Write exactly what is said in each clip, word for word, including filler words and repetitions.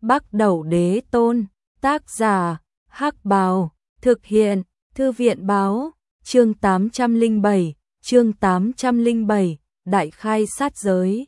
Bắc Đẩu Đế Tôn, tác giả, Hắc Bào, thực hiện, Thư viện báo, chương tám trăm lẻ bảy, chương tám trăm lẻ bảy, đại khai sát giới.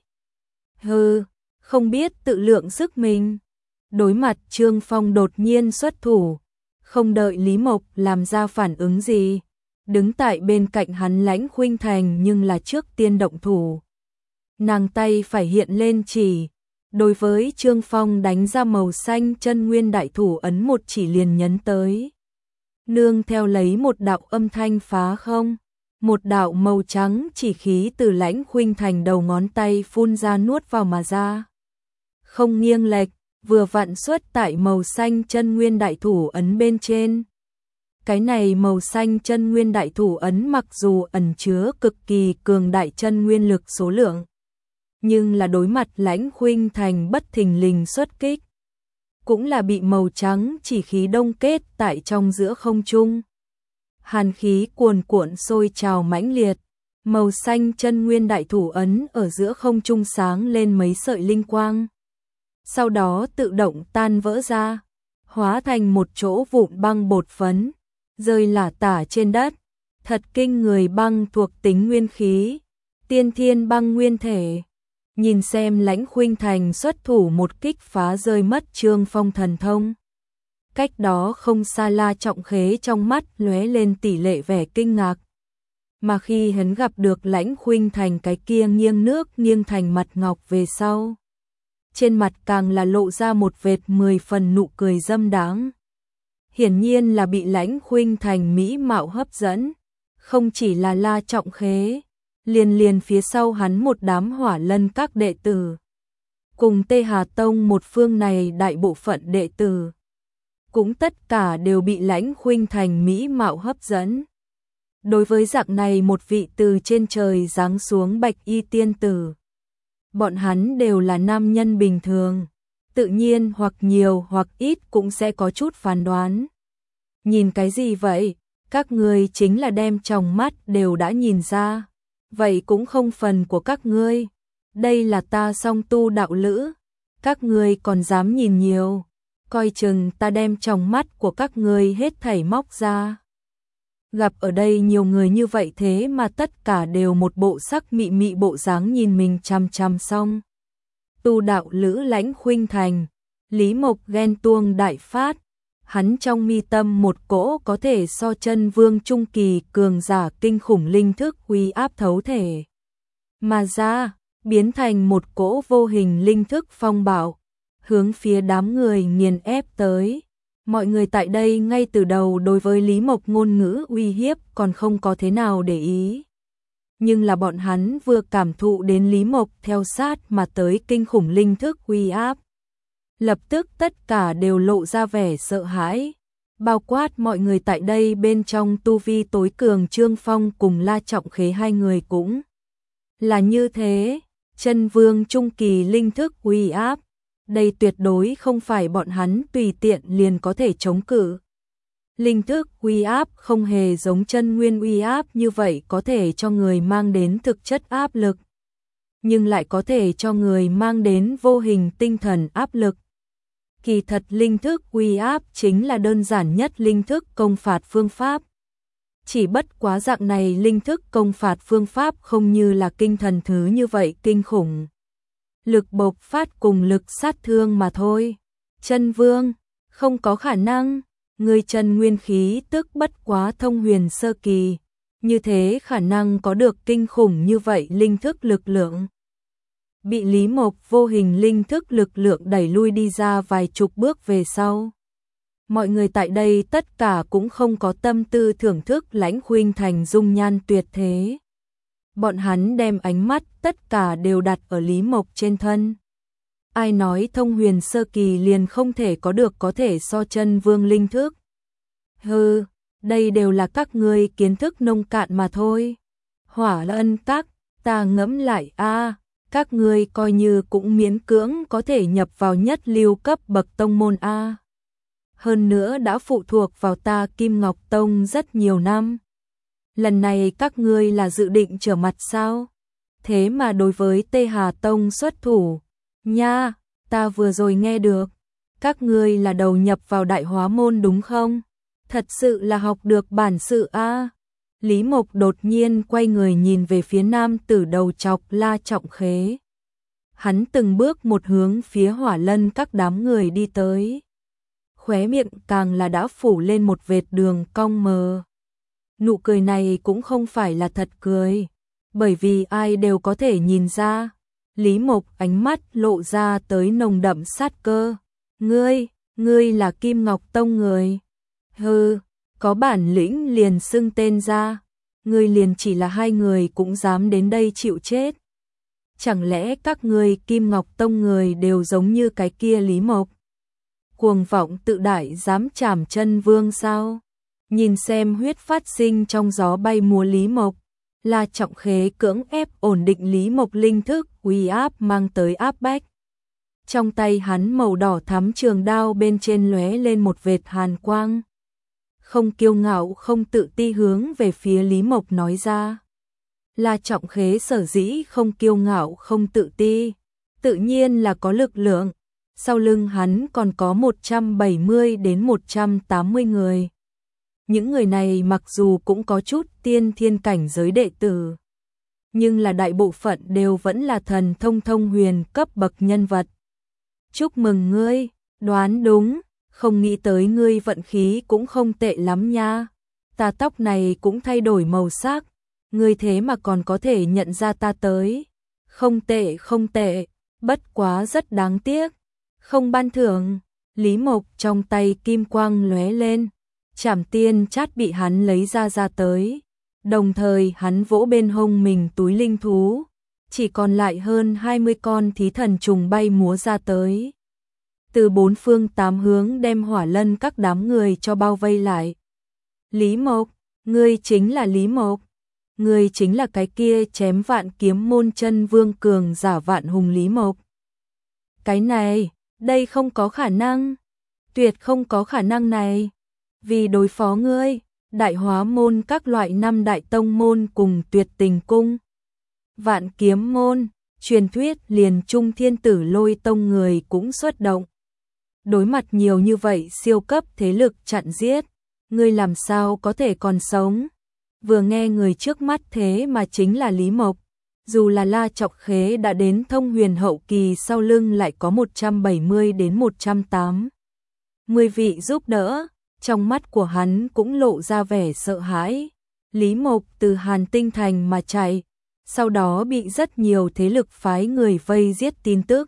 Hừ, không biết tự lượng sức mình. Đối mặt Trương Phong đột nhiên xuất thủ, không đợi Lý Mộc làm ra phản ứng gì, đứng tại bên cạnh hắn Lãnh Khuynh Thành nhưng là trước tiên động thủ. Nàng tay phải hiện lên chỉ, đối với Trương Phong đánh ra màu xanh chân nguyên đại thủ ấn một chỉ liền nhấn tới. Nương theo lấy một đạo âm thanh phá không, một đạo màu trắng chỉ khí từ Lãnh Khuynh Thành đầu ngón tay phun ra nuốt vào mà ra. Không nghiêng lệch, vừa vặn xuất tại màu xanh chân nguyên đại thủ ấn bên trên. Cái này màu xanh chân nguyên đại thủ ấn mặc dù ẩn chứa cực kỳ cường đại chân nguyên lực số lượng, nhưng là đối mặt Lãnh Khuynh Thành bất thình lình xuất kích, cũng là bị màu trắng chỉ khí đông kết tại trong giữa không trung. Hàn khí cuồn cuộn sôi trào mãnh liệt, màu xanh chân nguyên đại thủ ấn ở giữa không trung sáng lên mấy sợi linh quang. Sau đó tự động tan vỡ ra, hóa thành một chỗ vụn băng bột phấn, rơi lả tả trên đất. Thật kinh người, băng thuộc tính nguyên khí, tiên thiên băng nguyên thể. Nhìn xem Lãnh Khuynh Thành xuất thủ một kích phá rơi mất Trương Phong thần thông. Cách đó không xa La Trọng Khế trong mắt lóe lên tỷ lệ vẻ kinh ngạc. Mà khi hắn gặp được Lãnh Khuynh Thành cái kia nghiêng nước nghiêng thành mặt ngọc về sau, trên mặt càng là lộ ra một vệt mười phần nụ cười dâm đáng. Hiển nhiên là bị Lãnh Khuynh Thành mỹ mạo hấp dẫn, không chỉ là La Trọng Khế, liền liền phía sau hắn một đám Hỏa Lân các đệ tử, cùng Tê Hà Tông một phương này đại bộ phận đệ tử, cũng tất cả đều bị Lãnh Khuynh Thành mỹ mạo hấp dẫn. Đối với dạng này một vị từ trên trời giáng xuống bạch y tiên tử, bọn hắn đều là nam nhân bình thường, tự nhiên hoặc nhiều hoặc ít cũng sẽ có chút phán đoán. Nhìn cái gì vậy? Các ngươi chính là đem tròng mắt đều đã nhìn ra. Vậy cũng không phần của các ngươi. Đây là ta song tu đạo lữ. Các ngươi còn dám nhìn nhiều. Coi chừng ta đem tròng mắt của các ngươi hết thảy móc ra. Gặp ở đây nhiều người như vậy thế mà tất cả đều một bộ sắc mị mị bộ dáng nhìn mình chằm chằm xong. Tu đạo lữ Lãnh Khuynh Thành, Lý Mộc ghen tuông đại phát. Hắn trong mi tâm một cỗ có thể so chân vương trung kỳ cường giả kinh khủng linh thức uy áp thấu thể mà ra, biến thành một cỗ vô hình linh thức phong bạo, hướng phía đám người nghiền ép tới. Mọi người tại đây ngay từ đầu đối với Lý Mộc ngôn ngữ uy hiếp còn không có thế nào để ý. Nhưng là bọn hắn vừa cảm thụ đến Lý Mộc theo sát mà tới kinh khủng linh thức uy áp, lập tức tất cả đều lộ ra vẻ sợ hãi, bao quát mọi người tại đây bên trong tu vi tối cường Trương Phong cùng La Trọng Khế hai người cũng là như thế. Chân vương trung kỳ linh thức uy áp, đây tuyệt đối không phải bọn hắn tùy tiện liền có thể chống cự. Linh thức uy áp không hề giống chân nguyên uy áp như vậy có thể cho người mang đến thực chất áp lực, nhưng lại có thể cho người mang đến vô hình tinh thần áp lực. Kỳ thật linh thức uy áp chính là đơn giản nhất linh thức công phạt phương pháp. Chỉ bất quá dạng này linh thức công phạt phương pháp không như là kinh thần thứ như vậy kinh khủng. Lực bộc phát cùng lực sát thương mà thôi. Chân vương, không có khả năng, người chân nguyên khí tức bất quá thông huyền sơ kỳ, như thế khả năng có được kinh khủng như vậy linh thức lực lượng. Bị Lý Mộc vô hình linh thức lực lượng đẩy lui đi ra vài chục bước về sau. Mọi người tại đây tất cả cũng không có tâm tư thưởng thức Lãnh Khuynh Thành dung nhan tuyệt thế. Bọn hắn đem ánh mắt tất cả đều đặt ở Lý Mộc trên thân. Ai nói thông huyền sơ kỳ liền không thể có được có thể so chân vương linh thức? Hừ, đây đều là các ngươi kiến thức nông cạn mà thôi. Hỏa Lân các, ta ngẫm lại a, các ngươi coi như cũng miễn cưỡng có thể nhập vào nhất lưu cấp bậc tông môn a. Hơn nữa đã phụ thuộc vào ta Kim Ngọc Tông rất nhiều năm. Lần này các ngươi là dự định trở mặt sao? Thế mà đối với Tê Hà Tông xuất thủ, nha, ta vừa rồi nghe được, Các ngươi là đầu nhập vào Đại Hóa môn đúng không? Thật sự là học được bản sự a. À? Lý Mộc đột nhiên quay người nhìn về phía nam tử đầu chọc La Trọng Khế. Hắn từng bước một hướng phía Hỏa Lân các đám người đi tới. Khóe miệng càng là đã phủ lên một vệt đường cong mờ. Nụ cười này cũng không phải là thật cười, bởi vì ai đều có thể nhìn ra. Lý Mộc ánh mắt lộ ra tới nồng đậm sát cơ. Ngươi, ngươi là Kim Ngọc Tông người. Hừ, có bản lĩnh liền xưng tên ra. Ngươi liền chỉ là hai người cũng dám đến đây chịu chết. Chẳng lẽ các ngươi Kim Ngọc Tông người đều giống như cái kia Lý Mộc? Cuồng vọng tự đại dám chảm chân vương sao? Nhìn xem huyết phát sinh trong gió bay múa Lý Mộc, La Trọng Khế cưỡng ép ổn định Lý Mộc linh thức, uy áp mang tới áp bách. Trong tay hắn màu đỏ thắm trường đao bên trên lóe lên một vệt hàn quang. Không kiêu ngạo không tự ti hướng về phía Lý Mộc nói ra. La Trọng Khế sở dĩ không kiêu ngạo không tự ti, tự nhiên là có lực lượng. Sau lưng hắn còn có một trăm bảy mươi đến một trăm tám mươi người. Những người này mặc dù cũng có chút tiên thiên cảnh giới đệ tử, nhưng là đại bộ phận đều vẫn là thần thông thông huyền cấp bậc nhân vật. Chúc mừng ngươi, đoán đúng, không nghĩ tới ngươi vận khí cũng không tệ lắm nha. Ta tóc này cũng thay đổi màu sắc, ngươi thế mà còn có thể nhận ra ta tới. Không tệ không tệ, bất quá rất đáng tiếc. Không ban thưởng. Lý Mộc trong tay kim quang lóe lên, Trảm Tiên Chát bị hắn lấy ra ra tới. Đồng thời hắn vỗ bên hông mình túi linh thú, chỉ còn lại hơn hai mươi con thí thần trùng bay múa ra tới. Từ bốn phương tám hướng đem Hỏa Lân các đám người cho bao vây lại. Lý Mộc, ngươi chính là Lý Mộc. Ngươi chính là cái kia chém vạn kiếm môn chân vương cường giả Vạn Hùng Lý Mộc. Cái này, đây không có khả năng. Tuyệt không có khả năng này. Vì đối phó ngươi, Đại Hóa môn các loại năm đại tông môn cùng Tuyệt Tình cung, Vạn Kiếm môn, truyền thuyết liền Trung Thiên Tử Lôi tông người cũng xuất động. Đối mặt nhiều như vậy siêu cấp thế lực chặn giết, ngươi làm sao có thể còn sống? Vừa nghe người trước mắt thế mà chính là Lý Mộc, dù là La Trọng Khế đã đến thông huyền hậu kỳ, sau lưng lại có một trăm bảy mươi đến một trăm tám mươi vị giúp đỡ, trong mắt của hắn cũng lộ ra vẻ sợ hãi. Lý Mộc từ Hàn Tinh Thành mà chạy, sau đó bị rất nhiều thế lực phái người vây giết tin tức,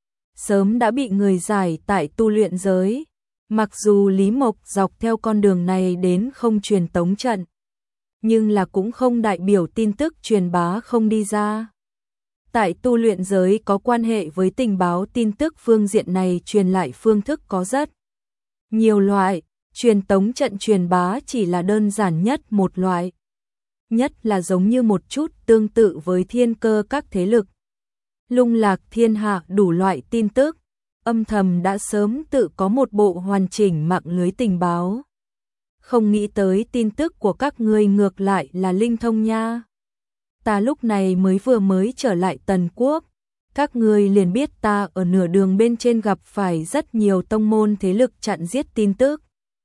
sớm đã bị người giải tại tu luyện giới. Mặc dù Lý Mộc dọc theo con đường này đến không truyền tống trận, nhưng là cũng không đại biểu tin tức truyền bá không đi ra. Tại tu luyện giới có quan hệ với tình báo tin tức phương diện này truyền lại phương thức có rất nhiều loại, truyền tống trận truyền bá chỉ là đơn giản nhất một loại. Nhất là giống như một chút tương tự với thiên cơ các thế lực, lung lạc thiên hạ đủ loại tin tức, âm thầm đã sớm tự có một bộ hoàn chỉnh mạng lưới tình báo. Không nghĩ tới tin tức của các ngươi ngược lại là linh thông nha. Ta lúc này mới vừa mới trở lại Tần Quốc, các ngươi liền biết ta ở nửa đường bên trên gặp phải rất nhiều tông môn thế lực chặn giết tin tức.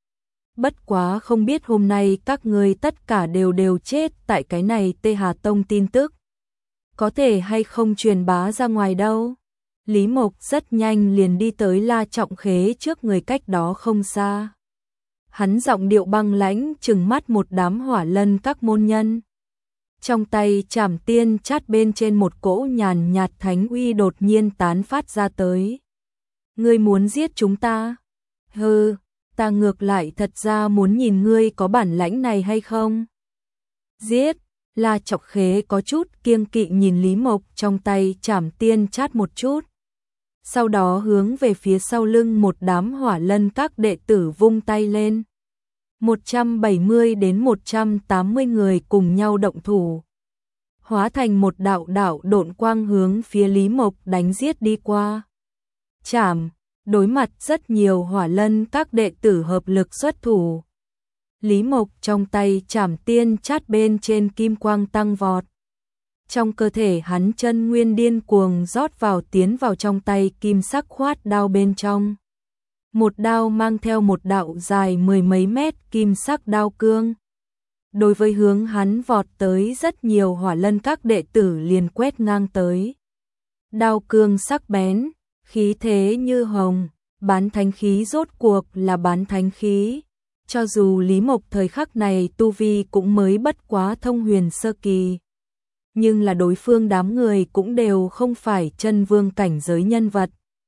Bất quá không biết hôm nay các ngươi tất cả đều đều chết tại cái này Tê Hà Tông tin tức có thể hay không truyền bá ra ngoài đâu. Lý Mộc rất nhanh liền đi tới La Trọng Khế trước người cách đó không xa. Hắn giọng điệu băng lãnh trừng mắt một đám Hỏa Lân các môn nhân. Trong tay Trảm Tiên Chát bên trên một cỗ nhàn nhạt thánh uy đột nhiên tán phát ra tới. Ngươi muốn giết chúng ta? Hừ, ta ngược lại thật ra muốn nhìn ngươi có bản lãnh này hay không. Giết! La Trọng Khế có chút kiêng kỵ nhìn Lý Mộc trong tay Trảm Tiên Chát một chút. Sau đó hướng về phía sau lưng một đám Hỏa Lân các đệ tử vung tay lên. một trăm bảy mươi đến một trăm tám mươi người cùng nhau động thủ, hóa thành một đạo đạo độn quang hướng phía Lý Mộc đánh giết đi qua. Chảm, đối mặt rất nhiều Hỏa Lân các đệ tử hợp lực xuất thủ. Lý Mộc trong tay Trảm Tiên Chát bên trên kim quang tăng vọt. Trong cơ thể hắn chân nguyên điên cuồng rót vào tiến vào trong tay kim sắc khoát đao bên trong. Một đao mang theo một đạo dài mười mấy mét kim sắc đao cương. Đối với hướng hắn vọt tới rất nhiều Hỏa Lân các đệ tử liền quét ngang tới. Đao cương sắc bén, khí thế như hồng, bán thánh khí rốt cuộc là bán thánh khí. Cho dù Lý Mộc thời khắc này tu vi cũng mới bất quá thông huyền sơ kỳ, nhưng là đối phương đám người cũng đều không phải chân vương cảnh giới nhân vật.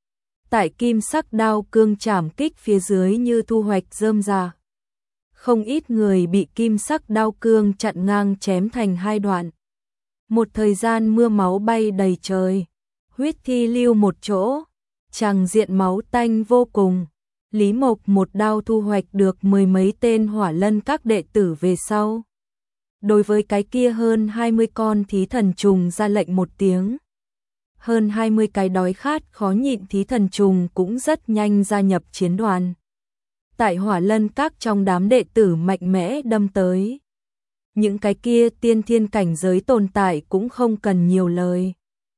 Tại kim sắc đao cương chảm kích phía dưới như thu hoạch rơm rạ. Không ít người bị kim sắc đao cương chặn ngang chém thành hai đoạn. Một thời gian mưa máu bay đầy trời, huyết thi lưu một chỗ, tràng diện máu tanh vô cùng. Lý Mộc một đao thu hoạch được mười mấy tên Hỏa Lân các đệ tử về sau. Đối với cái kia hơn hai mươi con thí thần trùng ra lệnh một tiếng. Hơn hai mươi cái đói khát khó nhịn thí thần trùng cũng rất nhanh gia nhập chiến đoàn. Tại Hỏa Lân các trong đám đệ tử mạnh mẽ đâm tới. Những cái kia tiên thiên cảnh giới tồn tại cũng không cần nhiều lời.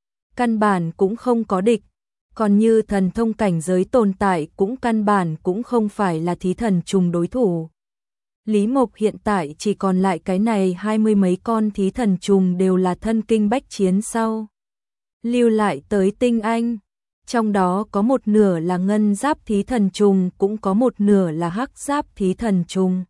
Căn bản cũng không có địch. Còn như thần thông cảnh giới tồn tại cũng căn bản cũng không phải là thí thần trùng đối thủ. Lý Mộc hiện tại chỉ còn lại cái này hai mươi mấy con thí thần trùng đều là thân kinh bách chiến sau. Lưu lại tới tinh anh, trong đó có một nửa là ngân giáp thí thần trùng cũng có một nửa là hắc giáp thí thần trùng.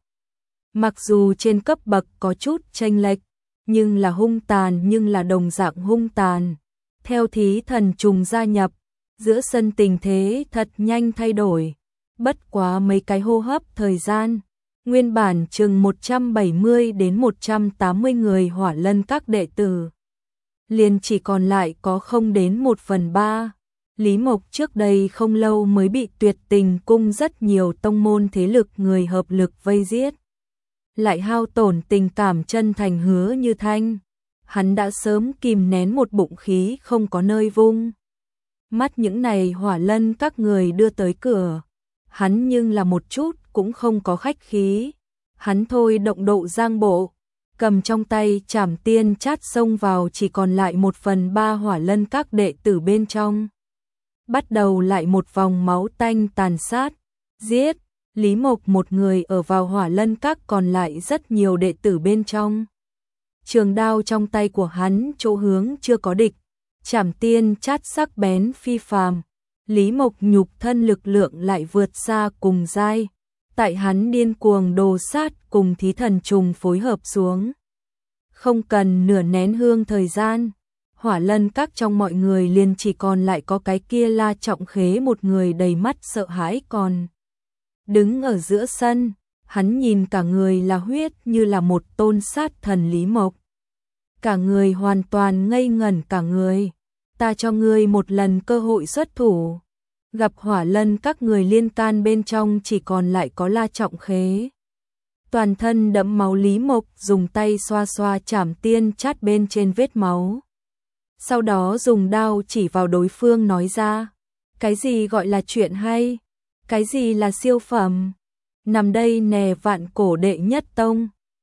Mặc dù trên cấp bậc có chút chênh lệch, nhưng là hung tàn nhưng là đồng dạng hung tàn. Theo thí thần trùng gia nhập, giữa sân tình thế thật nhanh thay đổi, bất quá mấy cái hô hấp thời gian, nguyên bản chừng một trăm bảy mươi đến một trăm tám mươi người Hỏa Lân các đệ tử, liền chỉ còn lại có không đến một phần ba. Lý Mộc trước đây không lâu mới bị Tuyệt Tình cung rất nhiều tông môn thế lực người hợp lực vây giết, lại hao tổn tình cảm chân thành Hứa Như Thanh, hắn đã sớm kìm nén một bụng khí không có nơi vung. Mắt những này Hỏa Lân các người đưa tới cửa, hắn nhưng là một chút cũng không có khách khí. Hắn thôi động độ giang bộ, cầm trong tay Trảm Tiên Chát xông vào chỉ còn lại một phần ba Hỏa Lân các đệ tử bên trong. Bắt đầu lại một vòng máu tanh tàn sát, giết. Lý Mộc một người ở vào Hỏa Lân các còn lại rất nhiều đệ tử bên trong. Trường đao trong tay của hắn chỗ hướng chưa có địch. Trảm Tiên Chát sắc bén phi phàm, Lý Mộc nhục thân lực lượng lại vượt xa cùng giai. Tại hắn điên cuồng đồ sát cùng thí thần trùng phối hợp xuống, không cần nửa nén hương thời gian, Hỏa Lân các trong mọi người liền chỉ còn lại có cái kia La Trọng Khế một người đầy mắt sợ hãi còn đứng ở giữa sân. Hắn nhìn cả người là huyết như là một tôn sát thần. Lý Mộc cả người hoàn toàn ngây ngẩn cả người. Ta cho ngươi một lần cơ hội xuất thủ. Gặp Hỏa Lân các người liên can bên trong chỉ còn lại có La Trọng Khế. Toàn thân đẫm máu Lý Mộc dùng tay xoa xoa Trảm Tiên Chát bên trên vết máu. Sau đó dùng đao chỉ vào đối phương nói ra. Cái gì gọi là chuyện hay? Cái gì là siêu phẩm? Nằm đây nè vạn cổ đệ nhất tông.